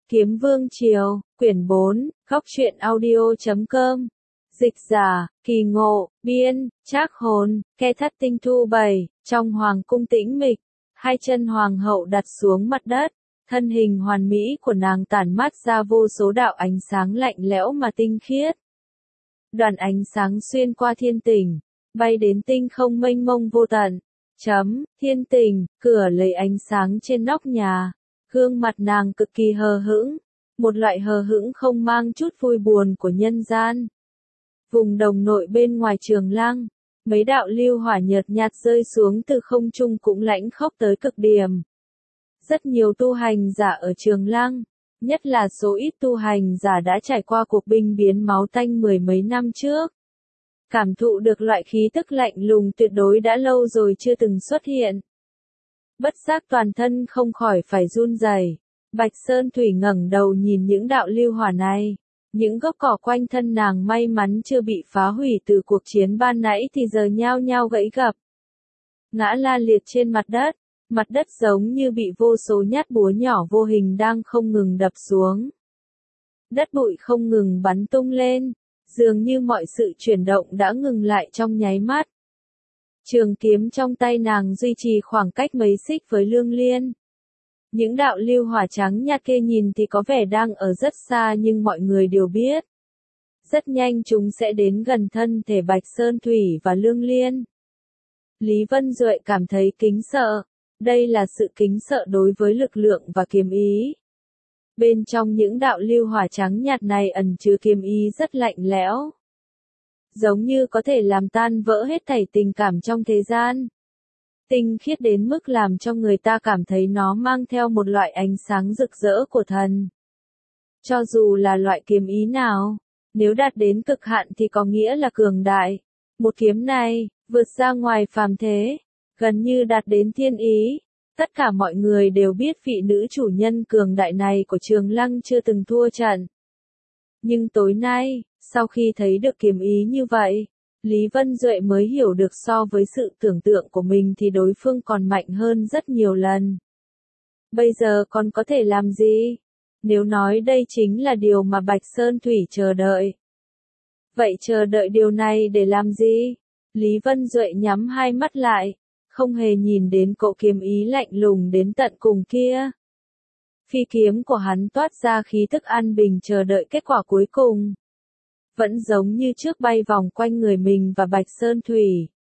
Kiếm Vương Triều, quyển 4, góc truyện audio.com. Dịch giả, Kỳ Ngộ, biên, Trác Hồn, Ke Thất Tinh Thu 7, trong hoàng cung tĩnh mịch, hai chân hoàng hậu đặt xuống mặt đất, thân hình hoàn mỹ của nàng tản mát ra vô số đạo ánh sáng lạnh lẽo mà tinh khiết. Đoàn ánh sáng xuyên qua thiên tỉnh, bay đến tinh không mênh mông vô tận. Thiên tình, cửa lấy ánh sáng trên nóc nhà. Gương mặt nàng cực kỳ hờ hững, một loại hờ hững không mang chút vui buồn của nhân gian. Vùng đồng nội bên ngoài Trường Lăng, mấy đạo lưu hỏa nhợt nhạt rơi xuống từ không trung cũng lãnh khốc tới cực điểm. Rất nhiều tu hành giả ở Trường Lăng, nhất là số ít tu hành giả đã trải qua cuộc binh biến máu tanh mười mấy năm trước. Cảm thụ được loại khí tức lạnh lùng tuyệt đối đã lâu rồi chưa từng xuất hiện. Bất giác toàn thân không khỏi phải run rẩy. Bạch Sơn Thủy ngẩng đầu nhìn những đạo lưu hỏa này. Những gốc cỏ quanh thân nàng may mắn chưa bị phá hủy từ cuộc chiến ban nãy thì giờ nhao nhao gãy gập. Ngã la liệt trên mặt đất giống như bị vô số nhát búa nhỏ vô hình đang không ngừng đập xuống. Đất bụi không ngừng bắn tung lên, dường như mọi sự chuyển động đã ngừng lại trong nháy mắt. Trường kiếm trong tay nàng duy trì khoảng cách mấy xích với Lương Liên. Những đạo lưu hỏa trắng nhạt kia nhìn thì có vẻ đang ở rất xa nhưng mọi người đều biết. Rất nhanh chúng sẽ đến gần thân thể Bạch Sơn Thủy và Lương Liên. Lý Vân Duệ cảm thấy kính sợ. Đây là sự kính sợ đối với lực lượng và kiếm ý. Bên trong những đạo lưu hỏa trắng nhạt này ẩn chứa kiếm ý rất lạnh lẽo. Giống như có thể làm tan vỡ hết thảy tình cảm trong thế gian. Tinh khiết đến mức làm cho người ta cảm thấy nó mang theo một loại ánh sáng rực rỡ của thần. Cho dù là loại kiếm ý nào, nếu đạt đến cực hạn thì có nghĩa là cường đại. Một kiếm này, vượt ra ngoài phàm thế, gần như đạt đến thiên ý. Tất cả mọi người đều biết vị nữ chủ nhân cường đại này của Trường Lăng chưa từng thua trận. Nhưng tối nay, sau khi thấy được kiếm ý như vậy, Lý Vân Duệ mới hiểu được so với sự tưởng tượng của mình thì đối phương còn mạnh hơn rất nhiều lần. Bây giờ còn có thể làm gì? Nếu nói đây chính là điều mà Bạch Sơn Thủy chờ đợi. Vậy chờ đợi điều này để làm gì? Lý Vân Duệ nhắm hai mắt lại, không hề nhìn đến cỗ kiếm ý lạnh lùng đến tận cùng kia. Phi kiếm của hắn toát ra khí tức an bình chờ đợi kết quả cuối cùng. Vẫn giống như trước bay vòng quanh người mình và Bạch Sơn Thủy.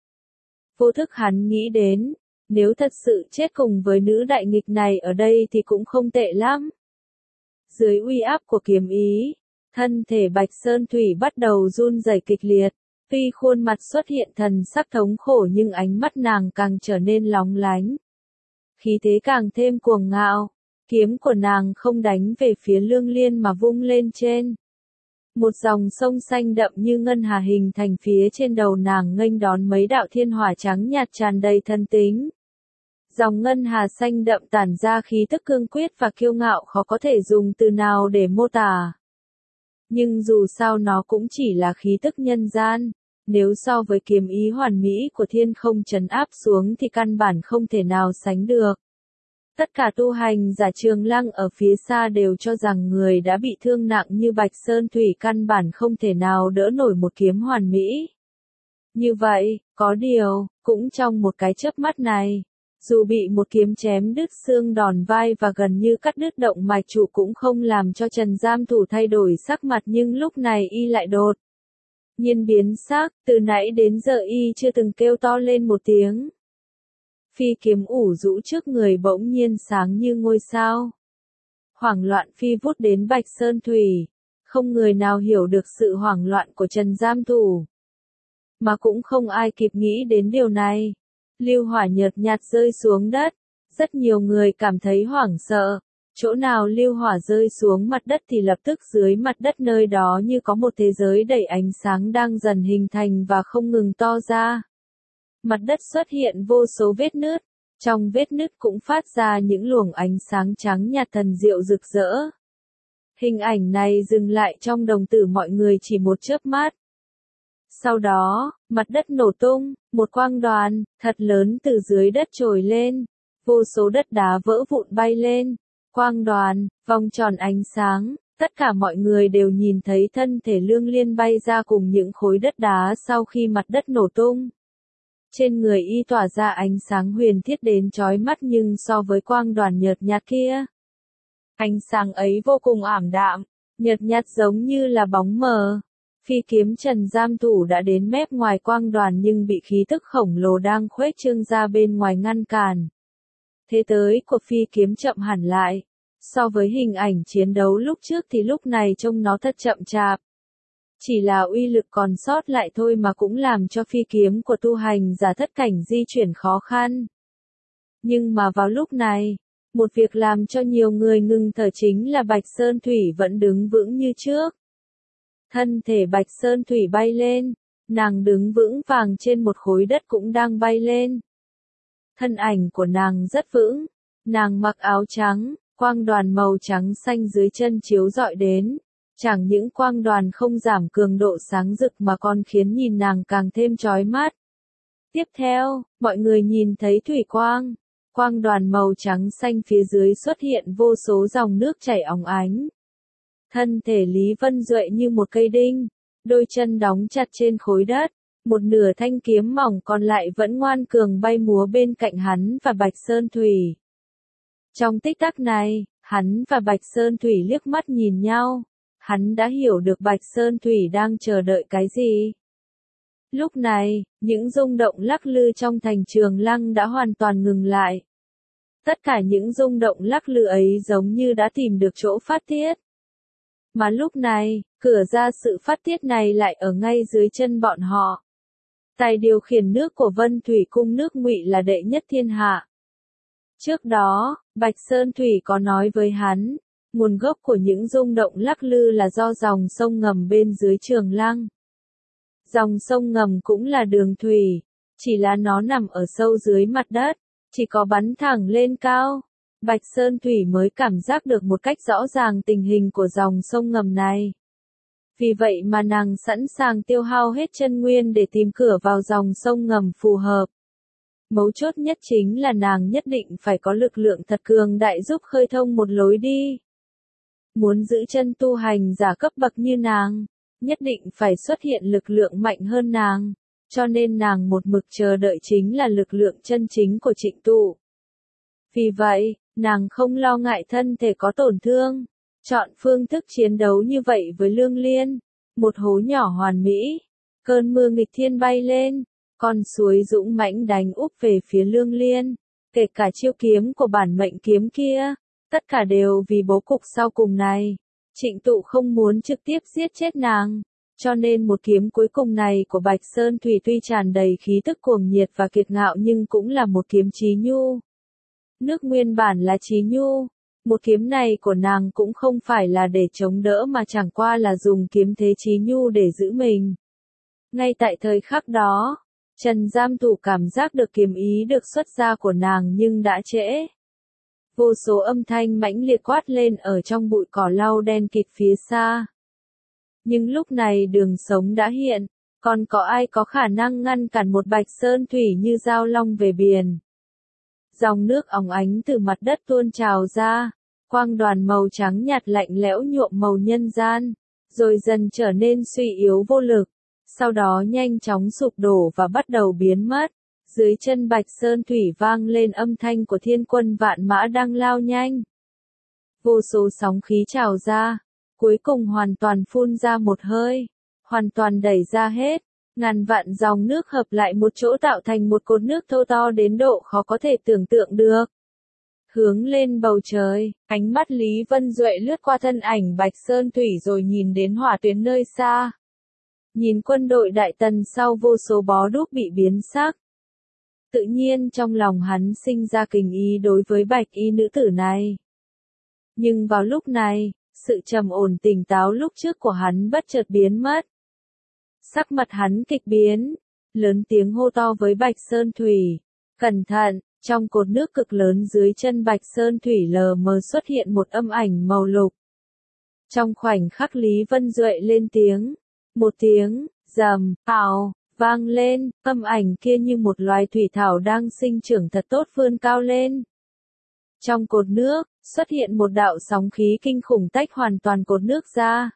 Vô thức hắn nghĩ đến, nếu thật sự chết cùng với nữ đại nghịch này ở đây thì cũng không tệ lắm. Dưới uy áp của kiếm ý, thân thể Bạch Sơn Thủy bắt đầu run rẩy kịch liệt. Tuy khuôn mặt xuất hiện thần sắc thống khổ nhưng ánh mắt nàng càng trở nên lóng lánh. Khí thế càng thêm cuồng ngạo, kiếm của nàng không đánh về phía Lương Liên mà vung lên trên. Một dòng sông xanh đậm như ngân hà hình thành phía trên đầu nàng nghênh đón mấy đạo thiên hỏa trắng nhạt tràn đầy thân tính. Dòng ngân hà xanh đậm tản ra khí tức cương quyết và kiêu ngạo khó có thể dùng từ nào để mô tả. Nhưng dù sao nó cũng chỉ là khí tức nhân gian, nếu so với kiếm ý hoàn mỹ của thiên không trấn áp xuống thì căn bản không thể nào sánh được. Tất cả tu hành giả Trường Lăng ở phía xa đều cho rằng người đã bị thương nặng như Bạch Sơn Thủy căn bản không thể nào đỡ nổi một kiếm hoàn mỹ. Như vậy, có điều, cũng trong một cái chớp mắt này, dù bị một kiếm chém đứt xương đòn vai và gần như cắt đứt động mạch trụ cũng không làm cho Trần Giam Thủ thay đổi sắc mặt nhưng lúc này y lại đột nhiên biến sắc, từ nãy đến giờ y chưa từng kêu to lên một tiếng. Phi kiếm ủ rũ trước người bỗng nhiên sáng như ngôi sao. Hoảng loạn phi vút đến Bạch Sơn Thủy, không người nào hiểu được sự hoảng loạn của Trần Giam Thủ. Mà cũng không ai kịp nghĩ đến điều này. Lưu hỏa nhợt nhạt rơi xuống đất, rất nhiều người cảm thấy hoảng sợ. Chỗ nào lưu hỏa rơi xuống mặt đất thì lập tức dưới mặt đất nơi đó như có một thế giới đầy ánh sáng đang dần hình thành và không ngừng to ra. Mặt đất xuất hiện vô số vết nứt, trong vết nứt cũng phát ra những luồng ánh sáng trắng nhạt thần diệu rực rỡ. Hình ảnh này dừng lại trong đồng tử mọi người chỉ một chớp mắt. Sau đó, mặt đất nổ tung, một quang đoàn thật lớn từ dưới đất trồi lên, vô số đất đá vỡ vụn bay lên. quang đoàn, vòng tròn ánh sáng, tất cả mọi người đều nhìn thấy thân thể Lương Liên bay ra cùng những khối đất đá sau khi mặt đất nổ tung. Trên người y tỏa ra ánh sáng huyền thiết đến chói mắt nhưng so với quang đoàn nhợt nhạt kia, ánh sáng ấy vô cùng ảm đạm, nhợt nhạt giống như là bóng mờ. Phi kiếm Trần Giam Thủ đã đến mép ngoài quang đoàn nhưng bị khí tức khổng lồ đang khuếch trương ra bên ngoài ngăn cản. Thế tới của phi kiếm chậm hẳn lại. So với hình ảnh chiến đấu lúc trước thì lúc này trông nó thật chậm chạp. Chỉ là uy lực còn sót lại thôi mà cũng làm cho phi kiếm của tu hành giả thất cảnh di chuyển khó khăn. Nhưng mà vào lúc này, một việc làm cho nhiều người ngừng thở chính là Bạch Sơn Thủy vẫn đứng vững như trước. Thân thể Bạch Sơn Thủy bay lên, nàng đứng vững vàng trên một khối đất cũng đang bay lên. Thân ảnh của nàng rất vững, nàng mặc áo trắng, quang đoàn màu trắng xanh dưới chân chiếu rọi đến. Chẳng những quang đoàn không giảm cường độ sáng rực mà còn khiến nhìn nàng càng thêm chói mắt. Tiếp theo, mọi người nhìn thấy thủy quang. Quang đoàn màu trắng xanh phía dưới xuất hiện vô số dòng nước chảy óng ánh. Thân thể Lý Vân Duệ như một cây đinh, đôi chân đóng chặt trên khối đất, một nửa thanh kiếm mỏng còn lại vẫn ngoan cường bay múa bên cạnh hắn và Bạch Sơn Thủy. Trong tích tắc này, hắn và Bạch Sơn Thủy liếc mắt nhìn nhau. Hắn đã hiểu được Bạch Sơn Thủy đang chờ đợi cái gì. Lúc này, những rung động lắc lư trong thành Trường Lăng đã hoàn toàn ngừng lại. Tất cả những rung động lắc lư ấy giống như đã tìm được chỗ phát tiết. Mà lúc này, cửa ra sự phát tiết này lại ở ngay dưới chân bọn họ. Tài điều khiển nước của Vân Thủy Cung nước Ngụy là đệ nhất thiên hạ. Trước đó, Bạch Sơn Thủy có nói với hắn, nguồn gốc của những rung động lắc lư là do dòng sông ngầm bên dưới Trường Lăng. Dòng sông ngầm cũng là đường thủy, chỉ là nó nằm ở sâu dưới mặt đất, chỉ có bắn thẳng lên cao. Bạch Sơn Thủy mới cảm giác được một cách rõ ràng tình hình của dòng sông ngầm này. Vì vậy mà nàng sẵn sàng tiêu hao hết chân nguyên để tìm cửa vào dòng sông ngầm phù hợp. Mấu chốt nhất chính là nàng nhất định phải có lực lượng thật cường đại giúp khơi thông một lối đi. Muốn giữ chân tu hành giả cấp bậc như nàng, nhất định phải xuất hiện lực lượng mạnh hơn nàng, cho nên nàng một mực chờ đợi chính là lực lượng chân chính của Trịnh Tụ. Vì vậy, nàng không lo ngại thân thể có tổn thương, chọn phương thức chiến đấu như vậy với Lương Liên, một hố nhỏ hoàn mỹ, cơn mưa nghịch thiên bay lên, con suối dũng mãnh đánh úp về phía Lương Liên, kể cả chiêu kiếm của bản mệnh kiếm kia. Tất cả đều vì bố cục sau cùng này. Trịnh Tụ không muốn trực tiếp giết chết nàng, cho nên một kiếm cuối cùng này của Bạch Sơn Thủy tuy tràn đầy khí tức cuồng nhiệt và kiệt ngạo nhưng cũng là một kiếm chí nhu. Nước nguyên bản là chí nhu, một kiếm này của nàng cũng không phải là để chống đỡ mà chẳng qua là dùng kiếm thế chí nhu để giữ mình. Ngay tại thời khắc đó, Trần Giam Thủ cảm giác được kiếm ý được xuất ra của nàng nhưng đã trễ. Vô số âm thanh mãnh liệt quát lên ở trong bụi cỏ lau đen kịt phía xa. Nhưng lúc này đường sống đã hiện, còn có ai có khả năng ngăn cản một Bạch Sơn Thủy như giao long về biển. Dòng nước óng ánh từ mặt đất tuôn trào ra, quang đoàn màu trắng nhạt lạnh lẽo nhuộm màu nhân gian, rồi dần trở nên suy yếu vô lực, sau đó nhanh chóng sụp đổ và bắt đầu biến mất. Dưới chân Bạch Sơn Thủy vang lên âm thanh của thiên quân vạn mã đang lao nhanh. Vô số sóng khí trào ra, cuối cùng hoàn toàn phun ra một hơi, hoàn toàn đẩy ra hết, ngàn vạn dòng nước hợp lại một chỗ tạo thành một cột nước thô to đến độ khó có thể tưởng tượng được. Hướng lên bầu trời, ánh mắt Lý Vân Duệ lướt qua thân ảnh Bạch Sơn Thủy rồi nhìn đến hỏa tuyến nơi xa. Nhìn quân đội Đại Tần sau vô số bó đuốc bị biến sắc. Tự nhiên trong lòng hắn sinh ra kình ý đối với bạch y nữ tử này. Nhưng vào lúc này, sự trầm ổn tỉnh táo lúc trước của hắn bất chợt biến mất. Sắc mặt hắn kịch biến, lớn tiếng hô to với Bạch Sơn Thủy. Cẩn thận, trong cột nước cực lớn dưới chân Bạch Sơn Thủy lờ mờ xuất hiện một âm ảnh màu lục. Trong khoảnh khắc Lý Vân Duệ lên tiếng, một tiếng, rầm, ào. Vang lên, âm ảnh kia như một loài thủy thảo đang sinh trưởng thật tốt vươn cao lên. Trong cột nước, xuất hiện một đạo sóng khí kinh khủng tách hoàn toàn cột nước ra.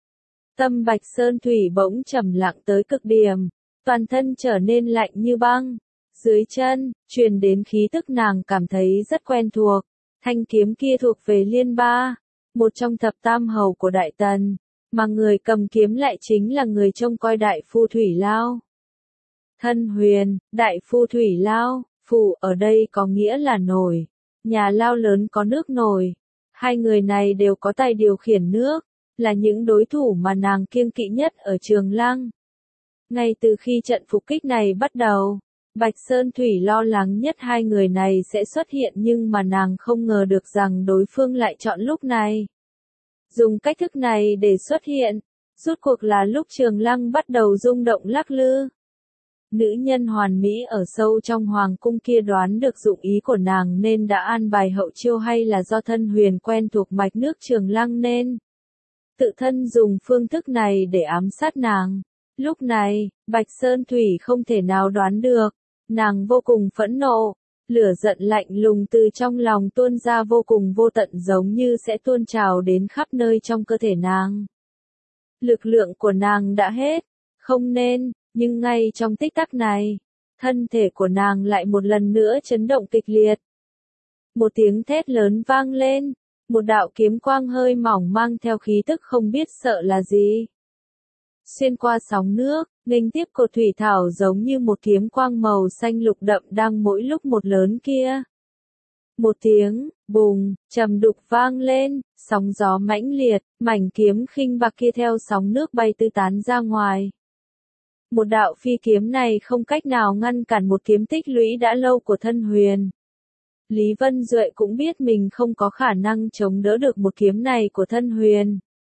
Tâm Bạch Sơn Thủy bỗng trầm lặng tới cực điểm, toàn thân trở nên lạnh như băng. Dưới chân, truyền đến khí tức nàng cảm thấy rất quen thuộc. Thanh kiếm kia thuộc về Liên Ba, một trong thập tam hầu của Đại Tần, mà người cầm kiếm lại chính là người trông coi Đại Phu Thủy Lao. Thân Huyền, Đại Phu Thủy Lao, phủ ở đây có nghĩa là nồi, nhà lao lớn có nước nồi. Hai người này đều có tài điều khiển nước, là những đối thủ mà nàng kiêng kỵ nhất ở Trường Lăng. Ngay từ khi trận phục kích này bắt đầu, Bạch Sơn Thủy lo lắng nhất hai người này sẽ xuất hiện, nhưng mà nàng không ngờ được rằng đối phương lại chọn lúc này. Dùng cách thức này để xuất hiện, rốt cuộc là lúc Trường Lăng bắt đầu rung động lắc lư. Nữ nhân hoàn mỹ ở sâu trong hoàng cung kia đoán được dụng ý của nàng nên đã an bài hậu chiêu, hay là do Thân Huyền quen thuộc mạch nước Trường Lăng nên tự thân dùng phương thức này để ám sát nàng. Lúc này, Bạch Sơn Thủy không thể nào đoán được. Nàng vô cùng phẫn nộ, lửa giận lạnh lùng từ trong lòng tuôn ra vô cùng vô tận, giống như sẽ tuôn trào đến khắp nơi trong cơ thể nàng. Lực lượng của nàng đã hết, không nên, nhưng ngay trong tích tắc này, thân thể của nàng lại một lần nữa chấn động kịch liệt. Một tiếng thét lớn vang lên, một đạo kiếm quang hơi mỏng mang theo khí tức không biết sợ là gì. Xuyên qua sóng nước, nghênh tiếp cột thủy thảo giống như một kiếm quang màu xanh lục đậm đang mỗi lúc một lớn kia. Một tiếng, bùng, trầm đục vang lên, sóng gió mãnh liệt, mảnh kiếm khinh bạc kia theo sóng nước bay tứ tán ra ngoài. Một đạo phi kiếm này không cách nào ngăn cản một kiếm tích lũy đã lâu của Thân Huyền. Lý Vân Duệ cũng biết mình không có khả năng chống đỡ được một kiếm này của Thân Huyền.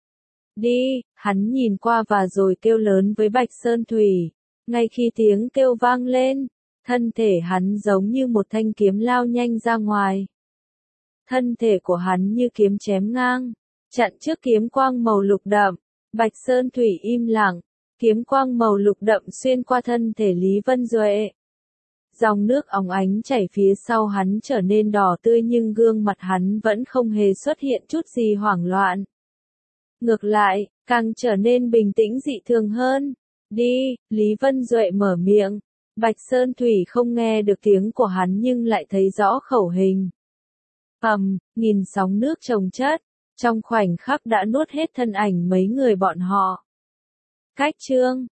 Đi, hắn nhìn qua và rồi kêu lớn với Bạch Sơn Thủy. Ngay khi tiếng kêu vang lên, thân thể hắn giống như một thanh kiếm lao nhanh ra ngoài. Thân thể của hắn như kiếm chém ngang, chặn trước kiếm quang màu lục đậm. Bạch Sơn Thủy im lặng, kiếm quang màu lục đậm xuyên qua thân thể Lý Vân Duệ. Dòng nước óng ánh chảy phía sau hắn trở nên đỏ tươi, nhưng gương mặt hắn vẫn không hề xuất hiện chút gì hoảng loạn. Ngược lại, càng trở nên bình tĩnh dị thường hơn. Đi, Lý Vân Duệ mở miệng. Bạch Sơn Thủy không nghe được tiếng của hắn nhưng lại thấy rõ khẩu hình. Nhìn sóng nước chồng chất, trong khoảnh khắc đã nuốt hết thân ảnh mấy người bọn họ. Cách chương